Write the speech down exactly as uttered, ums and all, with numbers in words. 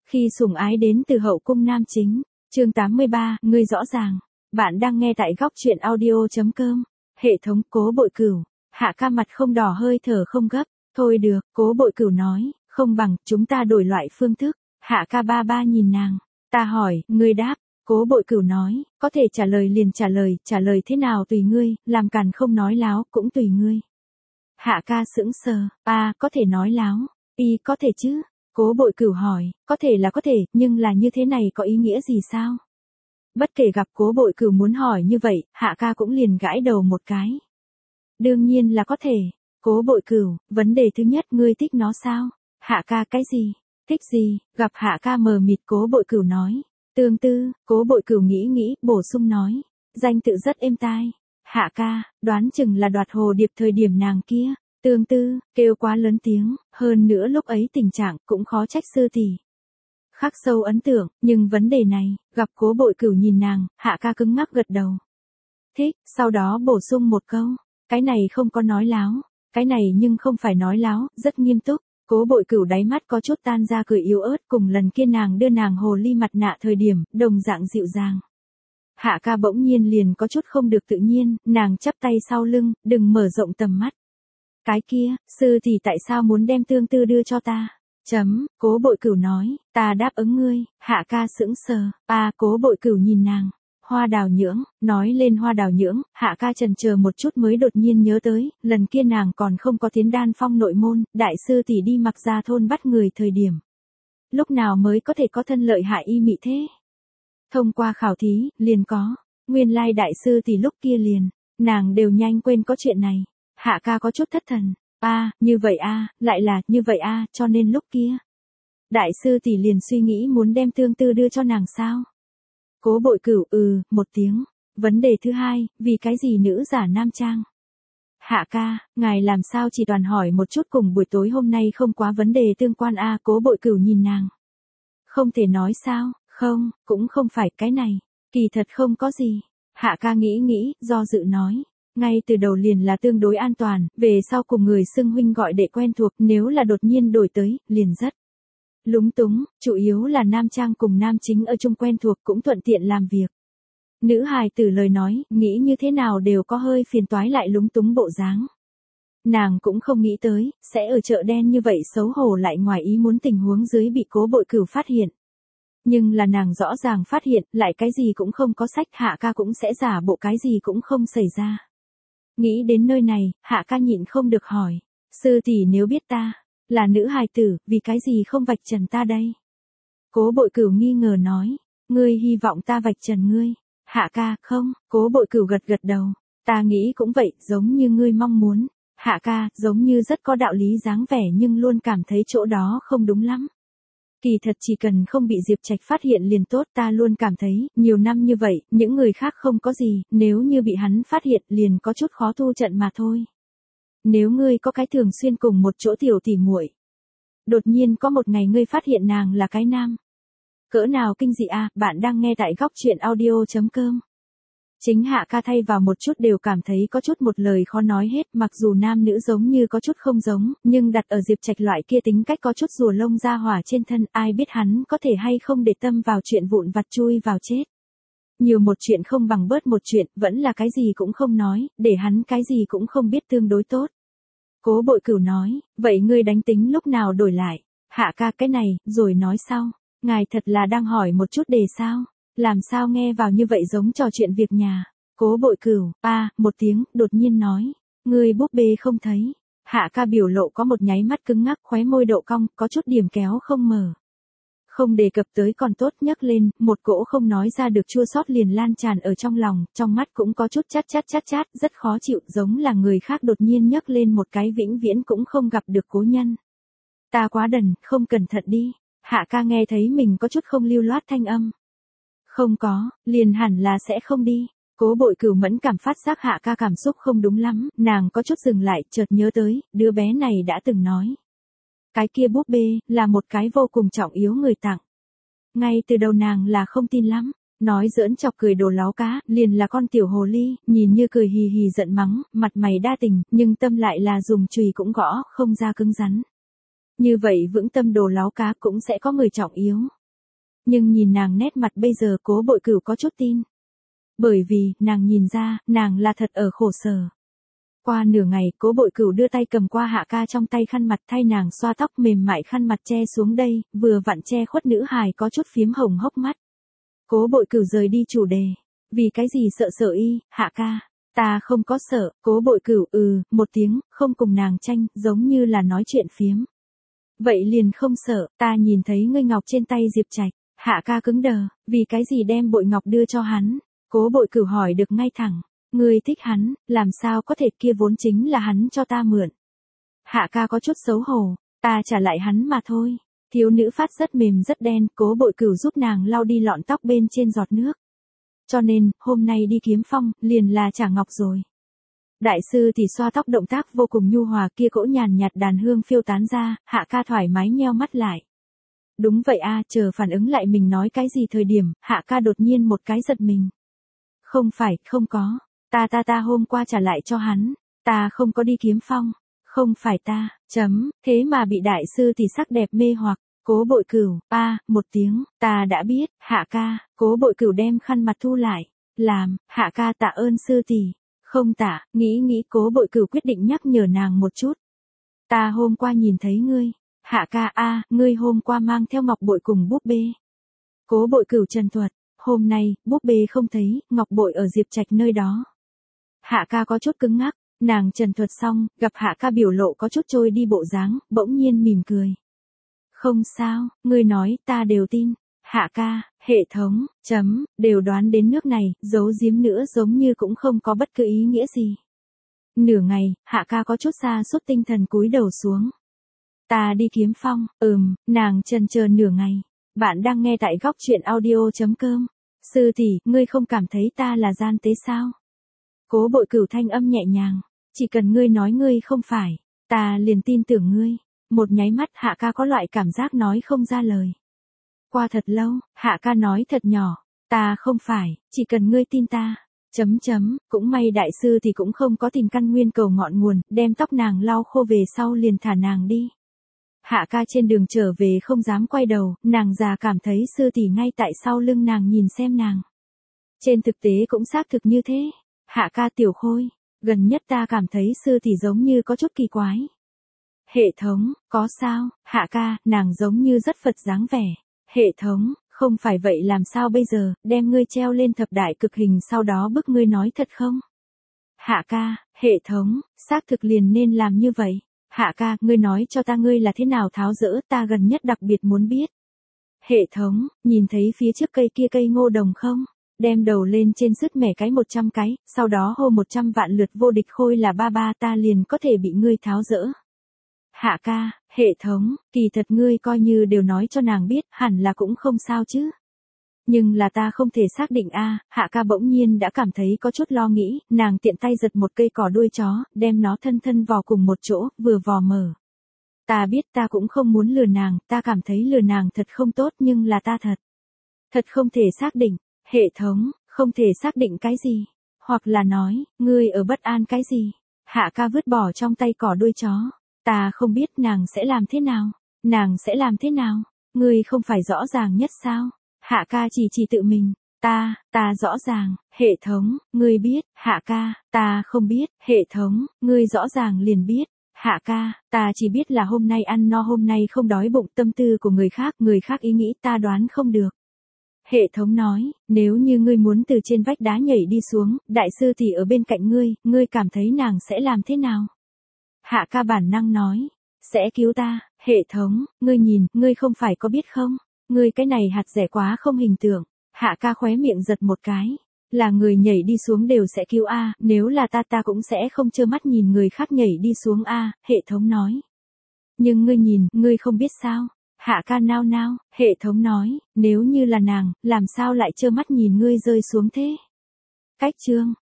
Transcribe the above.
Khi sủng ái đến từ hậu cung nam chính, chương tám mươi ba, ngươi rõ ràng. Bạn đang nghe tại góc truyện audio.com. Hệ thống Cố Bội Cửu. Hạ ca mặt không đỏ hơi thở không gấp. Thôi được, Cố Bội Cửu nói, không bằng, chúng ta đổi loại phương thức. Hạ ca ba ba nhìn nàng. Ta hỏi, ngươi đáp. Cố Bội Cửu nói, có thể trả lời liền trả lời, trả lời thế nào tùy ngươi, làm càn không nói láo, cũng tùy ngươi. Hạ ca sững sờ, a, có thể nói láo, y có thể chứ? Cố Bội Cửu hỏi, có thể là có thể, nhưng là như thế này có ý nghĩa gì sao? Bất kể gặp Cố Bội Cửu muốn hỏi như vậy, Hạ ca cũng liền gãi đầu một cái. Đương nhiên là có thể. Cố Bội Cửu, vấn đề thứ nhất, ngươi thích nó sao? Hạ ca, cái gì? Thích gì? Gặp Hạ ca mờ mịt, Cố Bội Cửu nói. Tương tư. Cố Bội Cửu nghĩ nghĩ, bổ sung nói. Danh tự rất êm tai. Hạ ca, đoán chừng là đoạt hồ điệp thời điểm nàng kia. Tương tư, kêu quá lớn tiếng, hơn nữa lúc ấy tình trạng cũng khó trách sư tỷ. Khắc sâu ấn tượng, nhưng vấn đề này, gặp Cố Bội Cửu nhìn nàng, Hạ ca cứng ngắc gật đầu. Thích, sau đó bổ sung một câu, cái này không có nói láo, cái này nhưng không phải nói láo, rất nghiêm túc. Cố Bội Cửu đáy mắt có chút tan ra cười yếu ớt, cùng lần kia nàng đưa nàng hồ ly mặt nạ thời điểm, đồng dạng dịu dàng. Hạ ca bỗng nhiên liền có chút không được tự nhiên, nàng chắp tay sau lưng, đừng mở rộng tầm mắt. Cái kia, sư thì tại sao muốn đem tương tư đưa cho ta? Chấm, Cố Bội Cửu nói, ta đáp ứng ngươi. Hạ ca sững sờ, a, Cố Bội Cửu nhìn nàng. Hoa đào nhưỡng, nói lên hoa đào nhưỡng, Hạ ca chần chờ một chút mới đột nhiên nhớ tới, lần kia nàng còn không có tiến đan phong nội môn, đại sư tỷ đi Mặc Gia thôn bắt người thời điểm. Lúc nào mới có thể có thân lợi hại y mị thế? Thông qua khảo thí, liền có, nguyên lai đại sư tỷ lúc kia liền, nàng đều nhanh quên có chuyện này. Hạ ca có chút thất thần, a, à, như vậy a, à, lại là, như vậy a, à, cho nên lúc kia. Đại sư tỷ liền suy nghĩ muốn đem tương tư đưa cho nàng sao? Cố Bội Cửu, ừ, một tiếng. Vấn đề thứ hai, vì cái gì nữ giả nam trang? Hạ ca, ngài làm sao chỉ toàn hỏi một chút cùng buổi tối hôm nay không quá vấn đề tương quan a, à, Cố Bội Cửu nhìn nàng. Không thể nói sao, không, cũng không phải cái này, kỳ thật không có gì. Hạ ca nghĩ nghĩ, do dự nói. Ngay từ đầu liền là tương đối an toàn, về sau cùng người xưng huynh gọi đệ quen thuộc, nếu là đột nhiên đổi tới, liền rất lúng túng, chủ yếu là nam trang cùng nam chính ở chung quen thuộc cũng thuận tiện làm việc. Nữ hài tử lời nói, nghĩ như thế nào đều có hơi phiền toái lại lúng túng bộ dáng. Nàng cũng không nghĩ tới, sẽ ở chợ đen như vậy xấu hổ lại ngoài ý muốn tình huống dưới bị Cố Bội Cửu phát hiện. Nhưng là nàng rõ ràng phát hiện, lại cái gì cũng không có sách, Hạ ca cũng sẽ giả bộ cái gì cũng không xảy ra. Nghĩ đến nơi này, Hạ ca nhịn không được hỏi. Sư tỷ nếu biết ta là nữ hài tử, vì cái gì không vạch trần ta đây? Cố Bội Cửu nghi ngờ nói. Ngươi hy vọng ta vạch trần ngươi. Hạ ca, không, Cố Bội Cửu gật gật đầu. Ta nghĩ cũng vậy, giống như ngươi mong muốn. Hạ ca, giống như rất có đạo lý dáng vẻ nhưng luôn cảm thấy chỗ đó không đúng lắm. Kỳ thật chỉ cần không bị Diệp Trạch phát hiện liền tốt, ta luôn cảm thấy, nhiều năm như vậy, những người khác không có gì, nếu như bị hắn phát hiện liền có chút khó thu trận mà thôi. Nếu ngươi có cái thường xuyên cùng một chỗ tiểu tỉ muội, đột nhiên có một ngày ngươi phát hiện nàng là cái nam. Cỡ nào kinh dị a, à, bạn đang nghe tại góc truyện audio.com. Chính Hạ ca thay vào một chút đều cảm thấy có chút một lời khó nói hết, mặc dù nam nữ giống như có chút không giống, nhưng đặt ở Diệp Trạch loại kia tính cách có chút rùa lông ra hỏa trên thân, ai biết hắn có thể hay không để tâm vào chuyện vụn vặt chui vào chết. Nhiều một chuyện không bằng bớt một chuyện, vẫn là cái gì cũng không nói, để hắn cái gì cũng không biết tương đối tốt. Cố Bội Cửu nói, vậy ngươi đánh tính lúc nào đổi lại? Hạ ca, cái này, rồi nói sau. Ngài thật là đang hỏi một chút đề sao? Làm sao nghe vào như vậy giống trò chuyện việc nhà? Cố Bội Cửu, a, một tiếng, đột nhiên nói. Ngươi búp bê không thấy. Hạ ca biểu lộ có một nháy mắt cứng ngắc, khóe môi độ cong, có chút điểm kéo không mở. Không đề cập tới còn tốt, nhắc lên, một cỗ không nói ra được chua xót liền lan tràn ở trong lòng, trong mắt cũng có chút chát chát chát chát, rất khó chịu, giống là người khác đột nhiên nhắc lên một cái vĩnh viễn cũng không gặp được cố nhân. Ta quá đần, không cẩn thận đi. Hạ ca nghe thấy mình có chút không lưu loát thanh âm. Không có, liền hẳn là sẽ không đi. Cố Bội Cửu mẫn cảm phát giác Hạ ca cảm xúc không đúng lắm, nàng có chút dừng lại, chợt nhớ tới, đứa bé này đã từng nói. Cái kia búp bê, là một cái vô cùng trọng yếu người tặng. Ngay từ đầu nàng là không tin lắm, nói giỡn chọc cười đồ láo cá, liền là con tiểu hồ ly, nhìn như cười hì hì giận mắng, mặt mày đa tình, nhưng tâm lại là dùng chùy cũng gõ, không ra cứng rắn. Như vậy vững tâm đồ láo cá cũng sẽ có người trọng yếu. Nhưng nhìn nàng nét mặt bây giờ Cố Bội Cửu có chút tin. Bởi vì, nàng nhìn ra, nàng là thật ở khổ sở. Qua nửa ngày, Cố Bội Cửu đưa tay cầm qua Hạ Ca trong tay khăn mặt thay nàng xoa tóc mềm mại khăn mặt che xuống đây, vừa vặn che khuất nữ hài có chút phiếm hồng hốc mắt. Cố Bội Cửu rời đi chủ đề. Vì cái gì sợ sợ y, Hạ Ca? Ta không có sợ, Cố Bội Cửu ừ, một tiếng, không cùng nàng tranh, giống như là nói chuyện phiếm. Vậy liền không sợ, ta nhìn thấy ngươi ngọc trên tay Diệp Trạch. Hạ Ca cứng đờ, vì cái gì đem bội ngọc đưa cho hắn? Cố Bội Cửu hỏi được ngay thẳng. Ngươi thích hắn, làm sao có thể, kia vốn chính là hắn cho ta mượn. Hạ Ca có chút xấu hổ, ta trả lại hắn mà thôi. Thiếu nữ phát rất mềm rất đen, Cố Bội Cửu giúp nàng lau đi lọn tóc bên trên giọt nước. Cho nên, hôm nay đi kiếm phong, liền là trả ngọc rồi. Đại sư thì xoa tóc động tác vô cùng nhu hòa, kia cỗ nhàn nhạt đàn hương phiêu tán ra, Hạ Ca thoải mái nheo mắt lại. Đúng vậy a, chờ phản ứng lại mình nói cái gì thời điểm, Hạ Ca đột nhiên một cái giật mình. Không phải, không có. Ta ta ta hôm qua trả lại cho hắn. Ta không có đi kiếm phong. Không phải ta, chấm, thế mà bị đại sư thì sắc đẹp mê hoặc. Cố Bội Cửu, a, một tiếng, ta đã biết, Hạ Ca. Cố Bội Cửu đem khăn mặt thu lại. Làm, Hạ Ca tạ ơn sư tỷ. Không tạ, nghĩ nghĩ Cố Bội Cửu quyết định nhắc nhở nàng một chút. Ta hôm qua nhìn thấy ngươi. Hạ Ca a, ngươi hôm qua mang theo ngọc bội cùng búp bê. Cố Bội Cửu trần thuật, hôm nay, búp bê không thấy, ngọc bội ở Diệp Trạch nơi đó. Hạ Ca có chút cứng ngắc, nàng trần thuật xong, gặp Hạ Ca biểu lộ có chút trôi đi bộ dáng, bỗng nhiên mỉm cười. Không sao, ngươi nói, ta đều tin. Hạ Ca, hệ thống, chấm, đều đoán đến nước này, giấu giếm nữa giống như cũng không có bất cứ ý nghĩa gì. Nửa ngày, Hạ Ca có chút xa suốt tinh thần cúi đầu xuống. Ta đi kiếm phong, ừm, nàng chần chờ nửa ngày. Bạn đang nghe tại góc truyện audio.com. Sư tỷ, ngươi không cảm thấy ta là gian tế sao? Cố Bội Cửu thanh âm nhẹ nhàng. Chỉ cần ngươi nói ngươi không phải, ta liền tin tưởng ngươi. Một nháy mắt Hạ Ca có loại cảm giác nói không ra lời. Qua thật lâu, Hạ Ca nói thật nhỏ. Ta không phải, chỉ cần ngươi tin ta. Chấm chấm, cũng may đại sư thì cũng không có tìm căn nguyên cầu ngọn nguồn, đem tóc nàng lau khô về sau liền thả nàng đi. Hạ Ca trên đường trở về không dám quay đầu, nàng già cảm thấy sư tỷ ngay tại sau lưng nàng nhìn xem nàng. Trên thực tế cũng xác thực như thế. Hạ Ca tiểu khôi, gần nhất ta cảm thấy sư tỷ giống như có chút kỳ quái. Hệ thống, có sao? Hạ Ca, nàng giống như rất Phật dáng vẻ. Hệ thống, không phải vậy làm sao bây giờ, đem ngươi treo lên thập đại cực hình sau đó bức ngươi nói thật không? Hạ Ca, hệ thống, xác thực liền nên làm như vậy. Hạ Ca, ngươi nói cho ta ngươi là thế nào tháo dỡ, ta gần nhất đặc biệt muốn biết. Hệ thống, nhìn thấy phía trước cây kia cây ngô đồng không? Đem đầu lên trên sứt mẻ cái một trăm cái, sau đó hô một trăm vạn lượt vô địch khôi là ba ba ta liền có thể bị ngươi tháo dỡ. Hạ Ca, hệ thống, kỳ thật ngươi coi như đều nói cho nàng biết, hẳn là cũng không sao chứ. Nhưng là ta không thể xác định a. Hạ Ca bỗng nhiên đã cảm thấy có chút lo nghĩ, nàng tiện tay giật một cây cỏ đuôi chó, đem nó thân thân vò cùng một chỗ, vừa vò mở. Ta biết ta cũng không muốn lừa nàng, ta cảm thấy lừa nàng thật không tốt nhưng là ta thật. Thật không thể xác định, hệ thống, không thể xác định cái gì. Hoặc là nói, ngươi ở bất an cái gì. Hạ Ca vứt bỏ trong tay cỏ đuôi chó. Ta không biết nàng sẽ làm thế nào. Nàng sẽ làm thế nào. Ngươi không phải rõ ràng nhất sao. Hạ Ca chỉ chỉ tự mình. Ta, ta rõ ràng, hệ thống, ngươi biết, Hạ Ca, ta không biết, hệ thống, ngươi rõ ràng liền biết. Hạ Ca, ta chỉ biết là hôm nay ăn no hôm nay không đói bụng, tâm tư của người khác, người khác ý nghĩ ta đoán không được. Hệ thống nói, nếu như ngươi muốn từ trên vách đá nhảy đi xuống, đại sư thì ở bên cạnh ngươi, ngươi cảm thấy nàng sẽ làm thế nào? Hạ Ca bản năng nói, sẽ cứu ta. Hệ thống, ngươi nhìn, ngươi không phải có biết không? Ngươi cái này hạt rẻ quá không hình tượng. Hạ Ca khóe miệng giật một cái. Là người nhảy đi xuống đều sẽ cứu a, nếu là ta ta cũng sẽ không trơ mắt nhìn người khác nhảy đi xuống a, hệ thống nói. Nhưng ngươi nhìn, ngươi không biết sao? Hạ Ca nao nao, hệ thống nói, nếu như là nàng, làm sao lại trơ mắt nhìn ngươi rơi xuống thế? Cách chương